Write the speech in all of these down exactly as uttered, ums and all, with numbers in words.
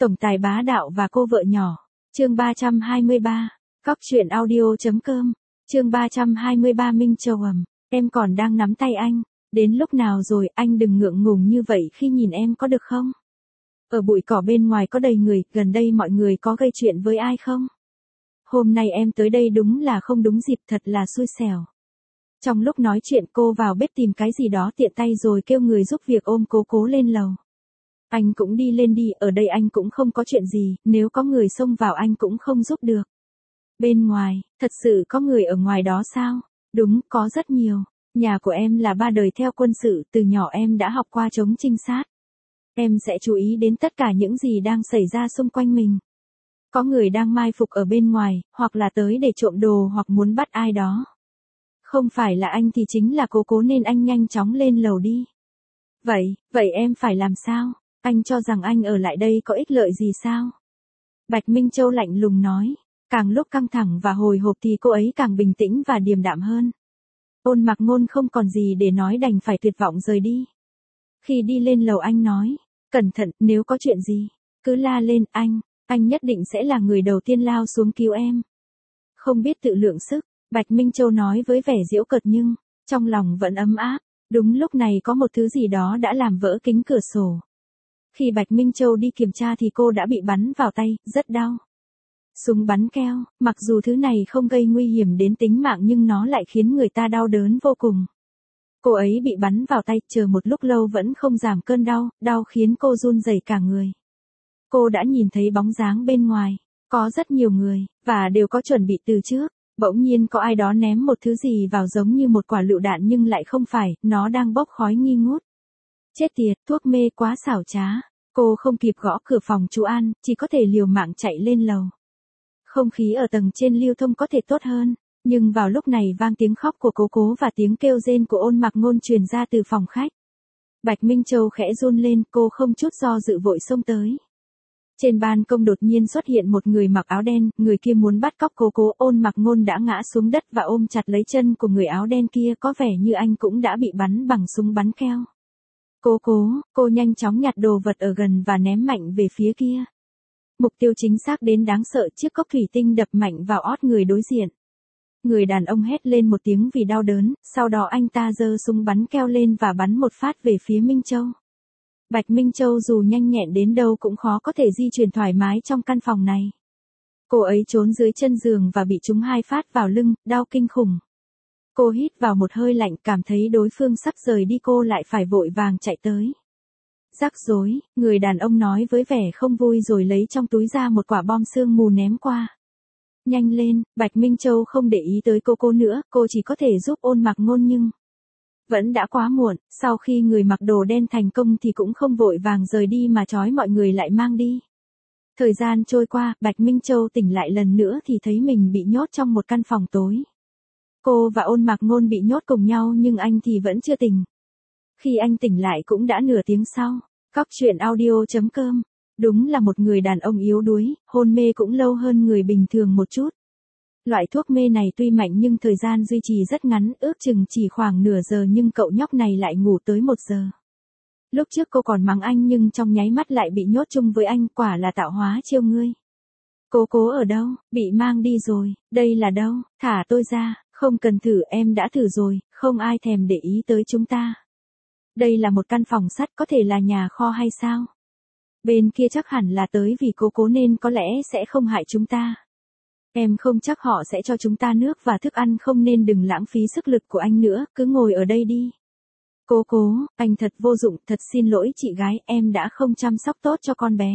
Tổng tài bá đạo và cô vợ nhỏ. Chương ba trăm hai mươi ba. Cóc truyện audio.com. Chương ba trăm hai mươi ba. Minh Châu ầm. Em còn đang nắm tay anh. Đến lúc nào rồi, anh đừng ngượng ngùng như vậy khi nhìn em có được không? Ở bụi cỏ bên ngoài có đầy người, gần đây mọi người có gây chuyện với ai không? Hôm nay em tới đây đúng là không đúng dịp, thật là xui xẻo. Trong lúc nói chuyện cô vào bếp tìm cái gì đó tiện tay rồi kêu người giúp việc ôm cố cố lên lầu. Anh cũng đi lên đi, ở đây anh cũng không có chuyện gì, nếu có người xông vào anh cũng không giúp được. Bên ngoài, thật sự có người ở ngoài đó sao? Đúng, có rất nhiều. Nhà của em là ba đời theo quân sự, từ nhỏ em đã học qua chống trinh sát. Em sẽ chú ý đến tất cả những gì đang xảy ra xung quanh mình. Có người đang mai phục ở bên ngoài, hoặc là tới để trộm đồ hoặc muốn bắt ai đó. Không phải là anh thì chính là cố cố nên anh nhanh chóng lên lầu đi. Vậy, vậy em phải làm sao? Anh cho rằng anh ở lại đây có ích lợi gì sao? Bạch Minh Châu lạnh lùng nói. Càng lúc căng thẳng và hồi hộp thì cô ấy càng bình tĩnh và điềm đạm hơn. Ôn Mặc Ngôn không còn gì để nói đành phải tuyệt vọng rời đi. Khi đi lên lầu anh nói, cẩn thận, nếu có chuyện gì, cứ la lên anh, anh nhất định sẽ là người đầu tiên lao xuống cứu em. Không biết tự lượng sức, Bạch Minh Châu nói với vẻ giễu cợt nhưng, trong lòng vẫn ấm áp. Đúng lúc này có một thứ gì đó đã làm vỡ kính cửa sổ. Khi Bạch Minh Châu đi kiểm tra thì cô đã bị bắn vào tay, rất đau. Súng bắn keo, mặc dù thứ này không gây nguy hiểm đến tính mạng nhưng nó lại khiến người ta đau đớn vô cùng. Cô ấy bị bắn vào tay, chờ một lúc lâu vẫn không giảm cơn đau, đau khiến cô run rẩy cả người. Cô đã nhìn thấy bóng dáng bên ngoài, có rất nhiều người, và đều có chuẩn bị từ trước. Bỗng nhiên có ai đó ném một thứ gì vào giống như một quả lựu đạn nhưng lại không phải, nó đang bốc khói nghi ngút. Chết tiệt, thuốc mê quá xảo trá. Cô không kịp gõ cửa phòng chú An, chỉ có thể liều mạng chạy lên lầu. Không khí ở tầng trên lưu thông có thể tốt hơn, nhưng vào lúc này vang tiếng khóc của cố cố và tiếng kêu rên của Ôn Mặc Ngôn truyền ra từ phòng khách. Bạch Minh Châu khẽ run lên, cô không chút do dự vội xông tới. Trên ban công đột nhiên xuất hiện một người mặc áo đen, người kia muốn bắt cóc cố cố. Ôn Mặc Ngôn đã ngã xuống đất và ôm chặt lấy chân của người áo đen kia, có vẻ như anh cũng đã bị bắn bằng súng bắn keo. Cố cố, cô nhanh chóng nhặt đồ vật ở gần và ném mạnh về phía kia. Mục tiêu chính xác đến đáng sợ, chiếc cốc thủy tinh đập mạnh vào ót người đối diện. Người đàn ông hét lên một tiếng vì đau đớn, sau đó anh ta giơ súng bắn keo lên và bắn một phát về phía Minh Châu. Bạch Minh Châu dù nhanh nhẹn đến đâu cũng khó có thể di chuyển thoải mái trong căn phòng này. Cô ấy trốn dưới chân giường và bị trúng hai phát vào lưng, đau kinh khủng. Cô hít vào một hơi lạnh, cảm thấy đối phương sắp rời đi, cô lại phải vội vàng chạy tới. Rắc rối, người đàn ông nói với vẻ không vui rồi lấy trong túi ra một quả bom sương mù ném qua. Nhanh lên, Bạch Minh Châu không để ý tới cô cô nữa, cô chỉ có thể giúp Ôn Mặc Ngôn nhưng vẫn đã quá muộn. Sau khi người mặc đồ đen thành công thì cũng không vội vàng rời đi mà trói mọi người lại mang đi. Thời gian trôi qua, Bạch Minh Châu tỉnh lại lần nữa thì thấy mình bị nhốt trong một căn phòng tối. Cô và Ôn Mặc Ngôn bị nhốt cùng nhau nhưng anh thì vẫn chưa tỉnh. Khi anh tỉnh lại cũng đã nửa tiếng sau. Cóc truyện audio.com. Đúng là một người đàn ông yếu đuối, hôn mê cũng lâu hơn người bình thường một chút. Loại thuốc mê này tuy mạnh nhưng thời gian duy trì rất ngắn, ước chừng chỉ khoảng nửa giờ nhưng cậu nhóc này lại ngủ tới một giờ. Lúc trước cô còn mắng anh nhưng trong nháy mắt lại bị nhốt chung với anh, quả là tạo hóa chiêu ngươi. Cố cố ở đâu, bị mang đi rồi, đây là đâu, thả tôi ra, không cần thử, em đã thử rồi, không ai thèm để ý tới chúng ta. Đây là một căn phòng sắt, có thể là nhà kho hay sao? Bên kia chắc hẳn là tới vì cố cố nên có lẽ sẽ không hại chúng ta. Em không chắc họ sẽ cho chúng ta nước và thức ăn không nên đừng lãng phí sức lực của anh nữa, cứ ngồi ở đây đi. Cố cố, anh thật vô dụng, thật xin lỗi chị gái, em đã không chăm sóc tốt cho con bé.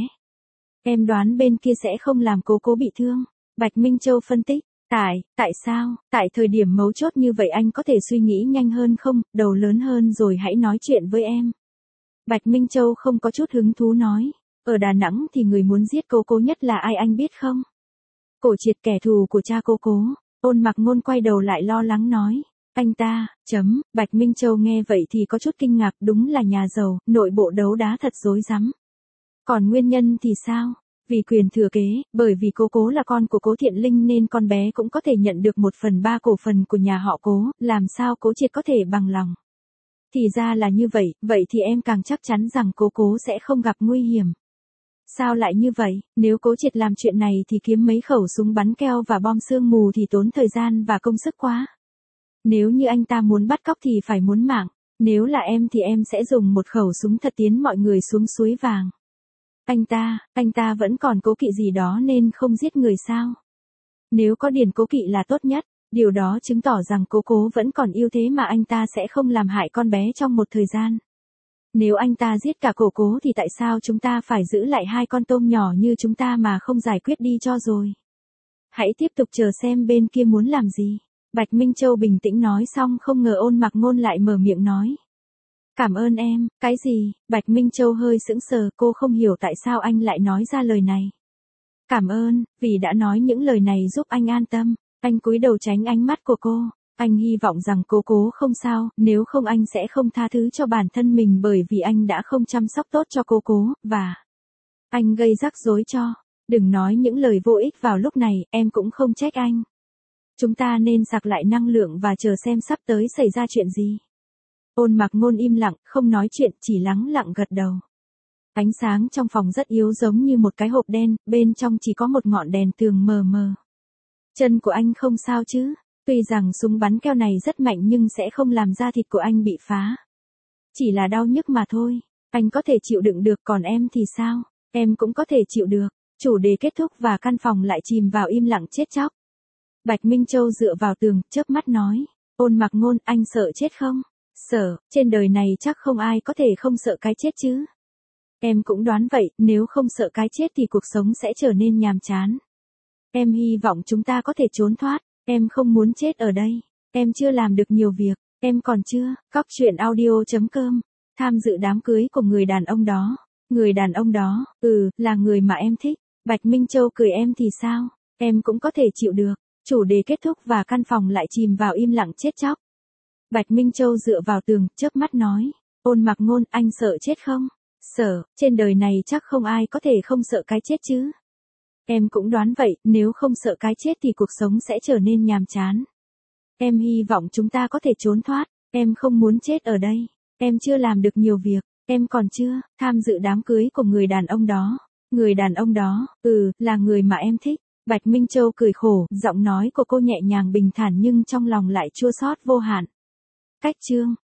Em đoán bên kia sẽ không làm cố cố bị thương. Bạch Minh Châu phân tích. Tại, tại sao, tại thời điểm mấu chốt như vậy anh có thể suy nghĩ nhanh hơn không, đầu lớn hơn rồi hãy nói chuyện với em. Bạch Minh Châu không có chút hứng thú nói, ở Đà Nẵng thì người muốn giết cố cố nhất là ai anh biết không? Cổ Triệt, kẻ thù của cha cố cố. Ôn Mặc Ngôn quay đầu lại lo lắng nói, anh ta, chấm, Bạch Minh Châu nghe vậy thì có chút kinh ngạc, đúng là nhà giàu, nội bộ đấu đá thật rối rắm. Còn nguyên nhân thì sao? Vì quyền thừa kế, bởi vì cố cố là con của Cố Thiện Linh nên con bé cũng có thể nhận được một phần ba cổ phần của nhà họ Cố, làm sao Cố Triệt có thể bằng lòng. Thì ra là như vậy, vậy thì em càng chắc chắn rằng cố cố sẽ không gặp nguy hiểm. Sao lại như vậy, nếu Cố Triệt làm chuyện này thì kiếm mấy khẩu súng bắn keo và bom sương mù thì tốn thời gian và công sức quá. Nếu như anh ta muốn bắt cóc thì phải muốn mạng, nếu là em thì em sẽ dùng một khẩu súng thật tiến mọi người xuống suối vàng. Anh ta, anh ta vẫn còn cố kỵ gì đó nên không giết người sao? Nếu có điển cố kỵ là tốt nhất, điều đó chứng tỏ rằng cố cố vẫn còn yêu thế mà anh ta sẽ không làm hại con bé trong một thời gian. Nếu anh ta giết cả cổ cố thì tại sao chúng ta phải giữ lại hai con tôm nhỏ như chúng ta mà không giải quyết đi cho rồi? Hãy tiếp tục chờ xem bên kia muốn làm gì. Bạch Minh Châu bình tĩnh nói xong không ngờ Ôn Mặc Ngôn lại mở miệng nói. Cảm ơn em, cái gì? Bạch Minh Châu hơi sững sờ, cô không hiểu tại sao anh lại nói ra lời này. Cảm ơn, vì đã nói những lời này giúp anh an tâm. Anh cúi đầu tránh ánh mắt của cô. Anh hy vọng rằng cố cố không sao, nếu không anh sẽ không tha thứ cho bản thân mình bởi vì anh đã không chăm sóc tốt cho cố cố, và anh gây rắc rối cho. Đừng nói những lời vô ích vào lúc này, em cũng không trách anh. Chúng ta nên sạc lại năng lượng và chờ xem sắp tới xảy ra chuyện gì. Ôn Mặc Ngôn im lặng, không nói chuyện, chỉ lắng lặng gật đầu. Ánh sáng trong phòng rất yếu giống như một cái hộp đen, bên trong chỉ có một ngọn đèn tường mờ mờ. Chân của anh không sao chứ? Tuy rằng súng bắn keo này rất mạnh nhưng sẽ không làm da thịt của anh bị phá. Chỉ là đau nhức mà thôi. Anh có thể chịu đựng được, còn em thì sao? Em cũng có thể chịu được. Chủ đề kết thúc và căn phòng lại chìm vào im lặng chết chóc. Bạch Minh Châu dựa vào tường, chớp mắt nói. Ôn Mặc Ngôn, anh sợ chết không? Sợ, trên đời này chắc không ai có thể không sợ cái chết chứ. Em cũng đoán vậy, nếu không sợ cái chết thì cuộc sống sẽ trở nên nhàm chán. Em hy vọng chúng ta có thể trốn thoát. Em không muốn chết ở đây. Em chưa làm được nhiều việc. Em còn chưa. Cóc truyện audio chấm com. Tham dự đám cưới của người đàn ông đó. Người đàn ông đó, ừ, là người mà em thích. Bạch Minh Châu cười, em thì sao? Em cũng có thể chịu được. Chủ đề kết thúc và căn phòng lại chìm vào im lặng chết chóc. Bạch Minh Châu dựa vào tường, chớp mắt nói. Ôn Mặc Ngôn, anh sợ chết không? Sợ, trên đời này chắc không ai có thể không sợ cái chết chứ. Em cũng đoán vậy, nếu không sợ cái chết thì cuộc sống sẽ trở nên nhàm chán. Em hy vọng chúng ta có thể trốn thoát. Em không muốn chết ở đây. Em chưa làm được nhiều việc. Em còn chưa tham dự đám cưới của người đàn ông đó. Người đàn ông đó, ừ, là người mà em thích. Bạch Minh Châu cười khổ, giọng nói của cô nhẹ nhàng bình thản nhưng trong lòng lại chua xót vô hạn. Cách chương